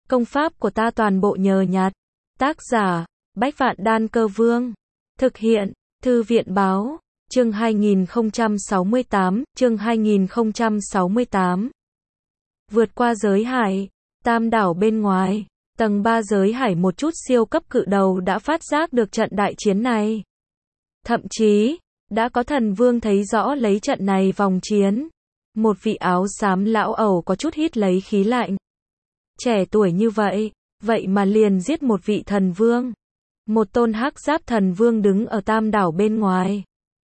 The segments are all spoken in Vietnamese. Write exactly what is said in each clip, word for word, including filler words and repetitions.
Công pháp của ta toàn bộ nhờ nhặt. Tác giả, Bách Vạn Đan Cơ Vương. Thực hiện, Thư viện Báo. Chương hai nghìn không trăm sáu mươi tám, chương hai nghìn không trăm sáu mươi tám. Vượt qua giới hải, Tam đảo bên ngoài, tầng ba giới hải một chút siêu cấp cự đầu đã phát giác được trận đại chiến này. Thậm chí, đã có thần vương thấy rõ lấy trận này vòng chiến. Một vị áo xám lão ẩu có chút hít lấy khí lạnh. Trẻ tuổi như vậy, vậy mà liền giết một vị thần vương. Một tôn hắc giáp thần vương đứng ở Tam đảo bên ngoài.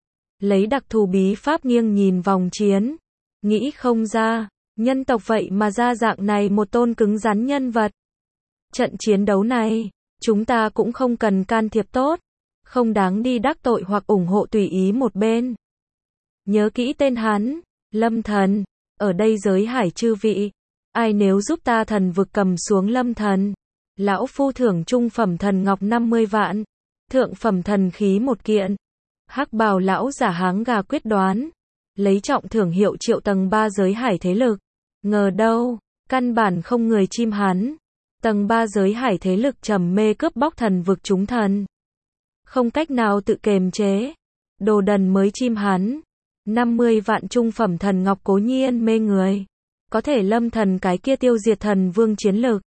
Lấy đặc thù bí pháp nghiêng nhìn vòng chiến. Nghĩ không ra, nhân tộc vậy mà ra dạng này một tôn cứng rắn nhân vật. Trận chiến đấu này, chúng ta cũng không cần can thiệp tốt. Không đáng đi đắc tội hoặc ủng hộ tùy ý một bên. Nhớ kỹ tên hắn, Lâm Thần. Ở đây giới hải chư vị. Ai nếu giúp ta thần vực cầm xuống Lâm Thần. Lão phu thưởng trung phẩm thần ngọc năm mươi vạn. Thượng phẩm thần khí một kiện. Hắc bào lão giả háng gà quyết đoán. Lấy trọng thưởng hiệu triệu tầng ba giới hải thế lực. Ngờ đâu, căn bản không người chim hắn. Tầng ba giới hải thế lực trầm mê cướp bóc thần vực chúng thần. Không cách nào tự kềm chế. Đồ đần mới chim hắn. năm mươi vạn trung phẩm thần ngọc cố nhiên mê người. Có thể Lâm Thần cái kia tiêu diệt thần vương chiến lực.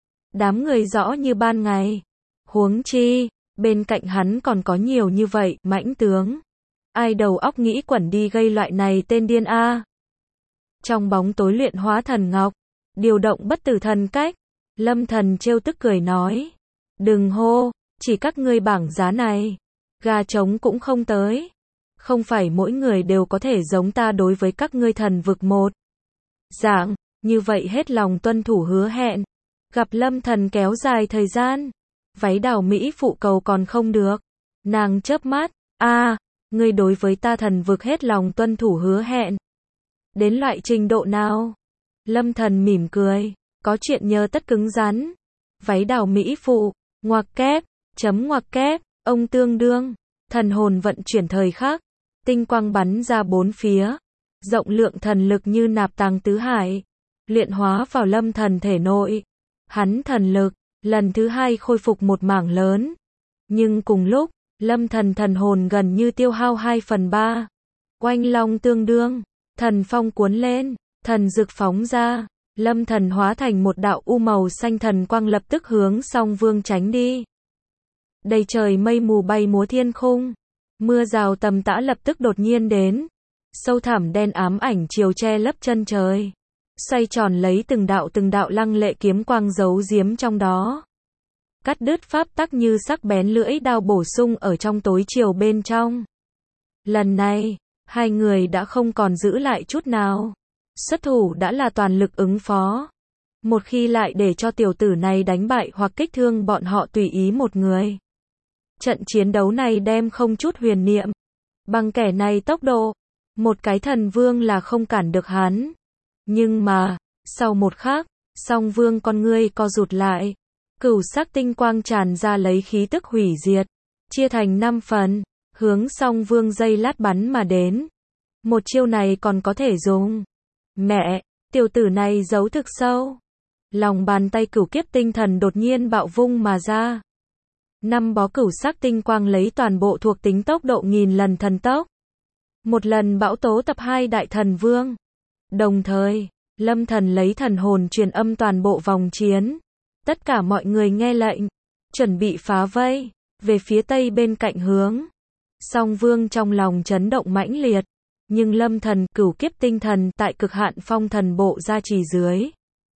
Đám người rõ như ban ngày. Huống chi, bên cạnh hắn còn có nhiều như vậy, mãnh tướng. Ai đầu óc nghĩ quẩn đi gây loại này tên điên a. Trong bóng tối luyện hóa thần ngọc, điều động bất tử thần cách, Lâm Thần trêu tức cười nói. Đừng hô, chỉ các ngươi bảng giá này. Gà trống cũng không tới. Không phải mỗi người đều có thể giống ta đối với các ngươi thần vực một. Dạng, như vậy hết lòng tuân thủ hứa hẹn. Gặp Lâm Thần kéo dài thời gian. Váy đào Mỹ phụ cầu còn không được. Nàng chớp mắt, a, ngươi đối với ta thần vực hết lòng tuân thủ hứa hẹn. Đến loại trình độ nào? Lâm Thần mỉm cười, có chuyện nhờ tất cứng rắn. Váy đào Mỹ phụ, ngoặc kép, chấm ngoặc kép, ông tương đương, thần hồn vận chuyển thời khắc, tinh quang bắn ra bốn phía, rộng lượng thần lực như nạp tàng tứ hải, luyện hóa vào Lâm Thần thể nội. Hắn thần lực, lần thứ hai khôi phục một mảng lớn. Nhưng cùng lúc, Lâm Thần thần hồn gần như tiêu hao hai phần ba. Oanh long tương đương, thần phong cuốn lên, thần dực phóng ra, Lâm Thần hóa thành một đạo u màu xanh thần quang lập tức hướng Song Vương tránh đi. Đầy trời mây mù bay múa thiên khung, mưa rào tầm tã lập tức đột nhiên đến. Sâu thẳm đen ám ảnh chiều che lấp chân trời. Xoay tròn lấy từng đạo từng đạo lăng lệ kiếm quang giấu giếm trong đó. Cắt đứt pháp tắc như sắc bén lưỡi đao bổ sung ở trong tối chiều bên trong. Lần này, hai người đã không còn giữ lại chút nào. Xuất thủ đã là toàn lực ứng phó. Một khi lại để cho tiểu tử này đánh bại hoặc kích thương bọn họ tùy ý một người. Trận chiến đấu này đem không chút huyền niệm. Bằng kẻ này tốc độ, một cái thần vương là không cản được hắn. Nhưng mà, sau một khắc, Song Vương con ngươi co rụt lại. Cửu sắc tinh quang tràn ra lấy khí tức hủy diệt. Chia thành năm phần, hướng Song Vương dây lát bắn mà đến. Một chiêu này còn có thể dùng. Mẹ, tiểu tử này giấu thực sâu. Lòng bàn tay cửu kiếp tinh thần đột nhiên bạo vung mà ra. Năm bó cửu sắc tinh quang lấy toàn bộ thuộc tính tốc độ nghìn lần thần tốc. Một lần bão tố tập hai đại thần vương. Đồng thời, Lâm Thần lấy thần hồn truyền âm toàn bộ vòng chiến. Tất cả mọi người nghe lệnh, chuẩn bị phá vây, về phía tây bên cạnh hướng. Song Vương trong lòng chấn động mãnh liệt, nhưng Lâm Thần cửu kiếp tinh thần tại cực hạn phong thần bộ gia trì dưới.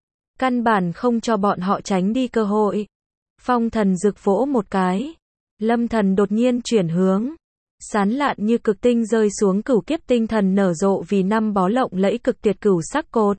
Căn bản không cho bọn họ tránh đi cơ hội. Phong thần rực vỗ một cái. Lâm Thần đột nhiên chuyển hướng. Sán lạn như cực tinh rơi xuống cửu kiếp tinh thần nở rộ vì năm bó lộng lẫy cực tuyệt cửu sắc cột.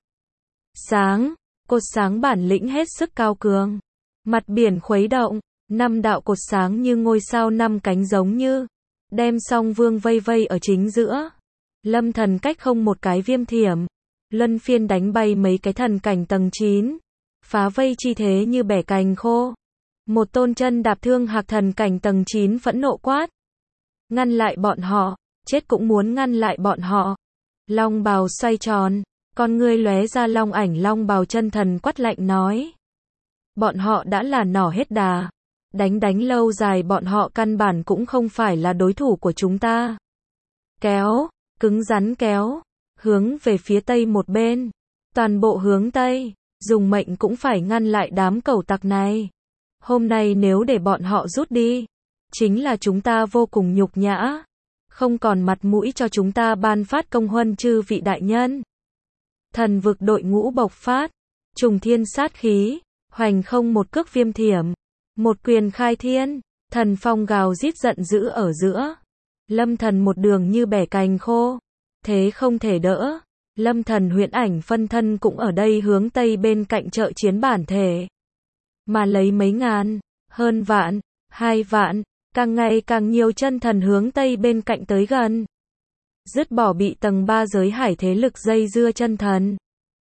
Sáng, cột sáng bản lĩnh hết sức cao cường. Mặt biển khuấy động, năm đạo cột sáng như ngôi sao năm cánh giống như. Đem Song Vương vây vây ở chính giữa. Lâm Thần cách không một cái viêm thiểm. Luân phiên đánh bay mấy cái thần cảnh tầng chín. Phá vây chi thế như bẻ cành khô. Một tôn chân đạp thương hạc thần cảnh tầng chín phẫn nộ quát. Ngăn lại bọn họ, chết cũng muốn ngăn lại bọn họ. Long bào xoay tròn, con ngươi lóe ra long ảnh long bào chân thần quát lạnh nói. Bọn họ đã là nỏ hết đà. Đánh đánh lâu dài bọn họ căn bản cũng không phải là đối thủ của chúng ta. Kéo, cứng rắn kéo, hướng về phía tây một bên. Toàn bộ hướng tây, dùng mệnh cũng phải ngăn lại đám cẩu tặc này. Hôm nay nếu để bọn họ rút đi, chính là chúng ta vô cùng nhục nhã. Không còn mặt mũi cho chúng ta ban phát công huân chư vị đại nhân. Thần vực đội ngũ bộc phát, trùng thiên sát khí, hoành không một cước viêm thiểm, một quyền khai thiên, thần phong gào rít giận dữ ở giữa. Lâm Thần một đường như bẻ cành khô, thế không thể đỡ. Lâm Thần huyễn ảnh phân thân cũng ở đây hướng tây bên cạnh trợ chiến bản thể. Mà lấy mấy ngàn, hơn vạn, hai vạn, càng ngày càng nhiều chân thần hướng tây bên cạnh tới gần. Dứt bỏ bị tầng ba giới hải thế lực dây dưa chân thần.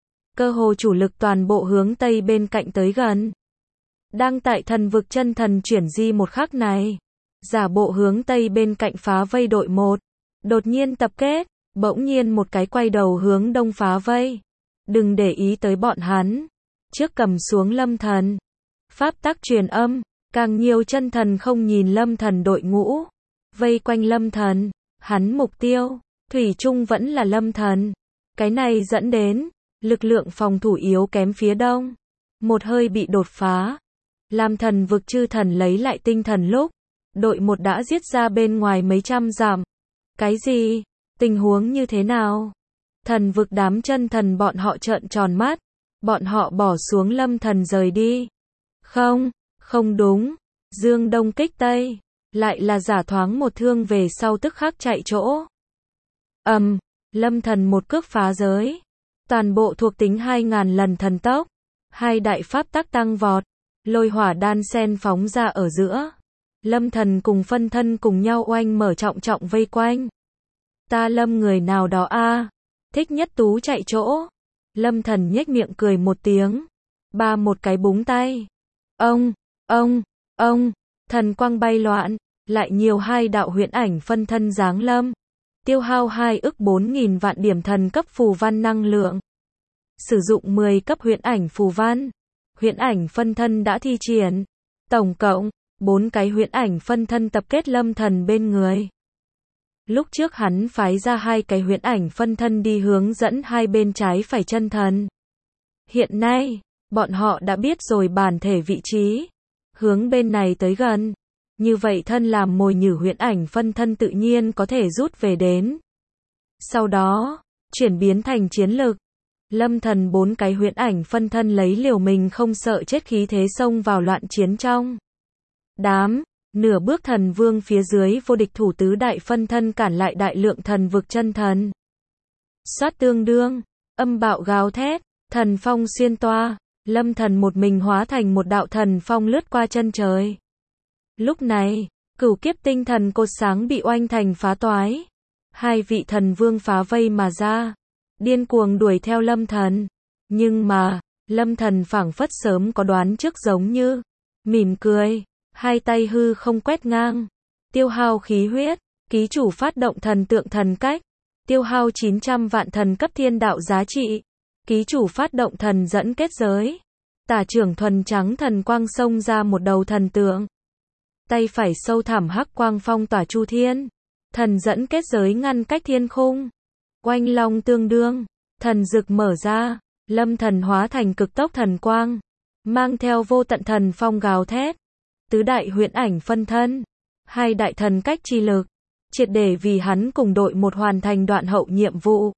Cơ hồ chủ lực toàn bộ hướng tây bên cạnh tới gần. Đang tại thần vực chân thần chuyển di một khắc này. Giả bộ hướng tây bên cạnh phá vây đội một. Đột nhiên tập kết, bỗng nhiên một cái quay đầu hướng đông phá vây. Đừng để ý tới bọn hắn. Trước cầm xuống Lâm Thần. Pháp tắc truyền âm, càng nhiều chân thần không nhìn Lâm Thần đội ngũ. Vây quanh Lâm Thần, hắn mục tiêu, thủy chung vẫn là Lâm Thần. Cái này dẫn đến, lực lượng phòng thủ yếu kém phía đông. Một hơi bị đột phá. Làm thần vực chư thần lấy lại tinh thần lúc. Đội một đã giết ra bên ngoài mấy trăm dặm. Cái gì? Tình huống như thế nào? Thần vực đám chân thần bọn họ trợn tròn mắt. Bọn họ bỏ xuống Lâm Thần rời đi. Không, không đúng. Dương Đông kích Tây. Lại là giả thoáng một thương về sau tức khắc chạy chỗ. Ầm, um, Lâm Thần một cước phá giới. Toàn bộ thuộc tính hai ngàn lần thần tốc. Hai đại pháp tắc tăng vọt. Lôi hỏa đan sen phóng ra ở giữa. Lâm Thần cùng phân thân cùng nhau oanh mở trọng trọng vây quanh. Ta Lâm người nào đó a, thích nhất tú chạy chỗ. Lâm Thần nhếch miệng cười một tiếng. Ba một cái búng tay. Ông, ông, ông, thần quang bay loạn. Lại nhiều hai đạo huyễn ảnh phân thân giáng lâm. Tiêu hao hai ức bốn nghìn vạn điểm thần cấp phù văn năng lượng. Sử dụng mười cấp huyễn ảnh phù văn. Huyễn ảnh phân thân đã thi triển. Tổng cộng, bốn cái huyễn ảnh phân thân tập kết Lâm Thần bên người. Lúc trước hắn phái ra hai cái huyễn ảnh phân thân đi hướng dẫn hai bên trái phải chân thần. Hiện nay, bọn họ đã biết rồi bản thể vị trí. Hướng bên này tới gần. Như vậy thân làm mồi nhử huyễn ảnh phân thân tự nhiên có thể rút về đến. Sau đó, chuyển biến thành chiến lực. Lâm Thần bốn cái huyễn ảnh phân thân lấy liều mình không sợ chết khí thế xông vào loạn chiến trong. Đám, nửa bước thần vương phía dưới vô địch thủ tứ đại phân thân cản lại đại lượng thần vực chân thần. Xoát tương đương, âm bạo gào thét, thần phong xuyên toa, Lâm Thần một mình hóa thành một đạo thần phong lướt qua chân trời. Lúc này, cửu kiếp tinh thần cột sáng bị oanh thành phá toái. Hai vị thần vương phá vây mà ra. Điên cuồng đuổi theo Lâm Thần. Nhưng mà, Lâm Thần phảng phất sớm có đoán trước giống như. Mỉm cười, hai tay hư không quét ngang. Tiêu hao khí huyết, ký chủ phát động thần tượng thần cách. Tiêu hao chín trăm vạn thần cấp thiên đạo giá trị. Ký chủ phát động thần dẫn kết giới. Tả trưởng thuần trắng thần quang xông ra một đầu thần tượng. Tay phải sâu thẳm hắc quang phong tỏa chu thiên. Thần dẫn kết giới ngăn cách thiên khung. Oanh long tương đương. Thần dực mở ra. Lâm Thần hóa thành cực tốc thần quang. Mang theo vô tận thần phong gào thét. Tứ đại huyễn ảnh phân thân. Hai đại thần cách chi lực. Triệt để vì hắn cùng đội một hoàn thành đoạn hậu nhiệm vụ.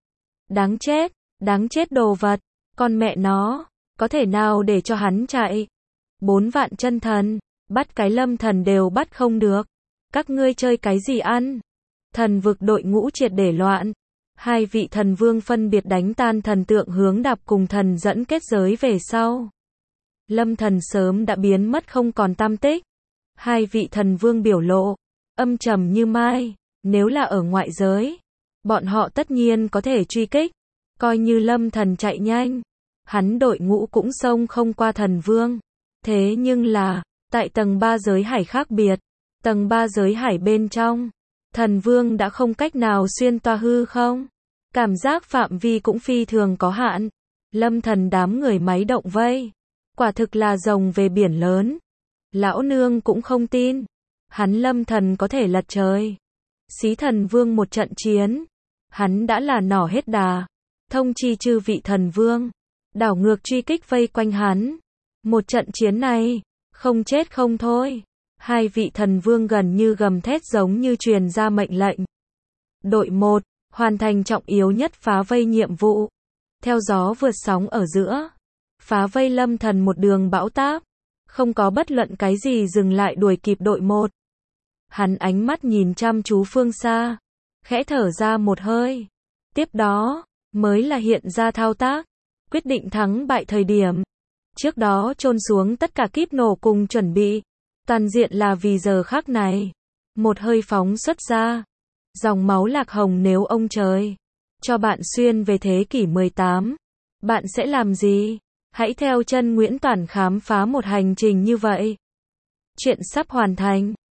Đáng chết. Đáng chết đồ vật. Con mẹ nó. Có thể nào để cho hắn chạy. Bốn vạn chân thần. Bắt cái Lâm Thần đều bắt không được. Các ngươi chơi cái gì ăn? Thần vực đội ngũ triệt để loạn. Hai vị thần vương phân biệt đánh tan thần tượng hướng đạp cùng thần dẫn kết giới về sau. Lâm Thần sớm đã biến mất không còn tăm tích. Hai vị thần vương biểu lộ. Âm trầm như mai. Nếu là ở ngoại giới. Bọn họ tất nhiên có thể truy kích. Coi như Lâm Thần chạy nhanh. Hắn đội ngũ cũng xông không qua thần vương. Thế nhưng là. Tại tầng ba giới hải khác biệt, tầng ba giới hải bên trong, thần vương đã không cách nào xuyên toa hư không? Cảm giác phạm vi cũng phi thường có hạn. Lâm Thần đám người máy động vây, Quả thực là rồng về biển lớn. Lão nương cũng không tin. Hắn Lâm Thần có thể lật trời. Xí Thần Vương một trận chiến. Hắn đã là nỏ hết đà. Thông chi chư vị thần vương. Đảo ngược truy kích vây quanh hắn. Một trận chiến này. Không chết không thôi. Hai vị thần vương gần như gầm thét giống như truyền ra mệnh lệnh. Đội một. Hoàn thành trọng yếu nhất phá vây nhiệm vụ. Theo gió vượt sóng ở giữa. Phá vây Lâm Thần một đường bão táp. Không có bất luận cái gì dừng lại đuổi kịp đội một. Hắn ánh mắt nhìn chăm chú phương xa. Khẽ thở ra một hơi. Tiếp đó, mới là hiện ra thao tác. Quyết định thắng bại thời điểm. Trước đó chôn xuống tất cả kíp nổ cùng chuẩn bị. Toàn diện là vì giờ khắc này. Một hơi phóng xuất ra. Dòng máu lạc hồng nếu ông trời cho bạn xuyên về thế kỷ mười tám. Bạn sẽ làm gì? Hãy theo chân Nguyễn Toản khám phá một hành trình như vậy. Chuyện sắp hoàn thành.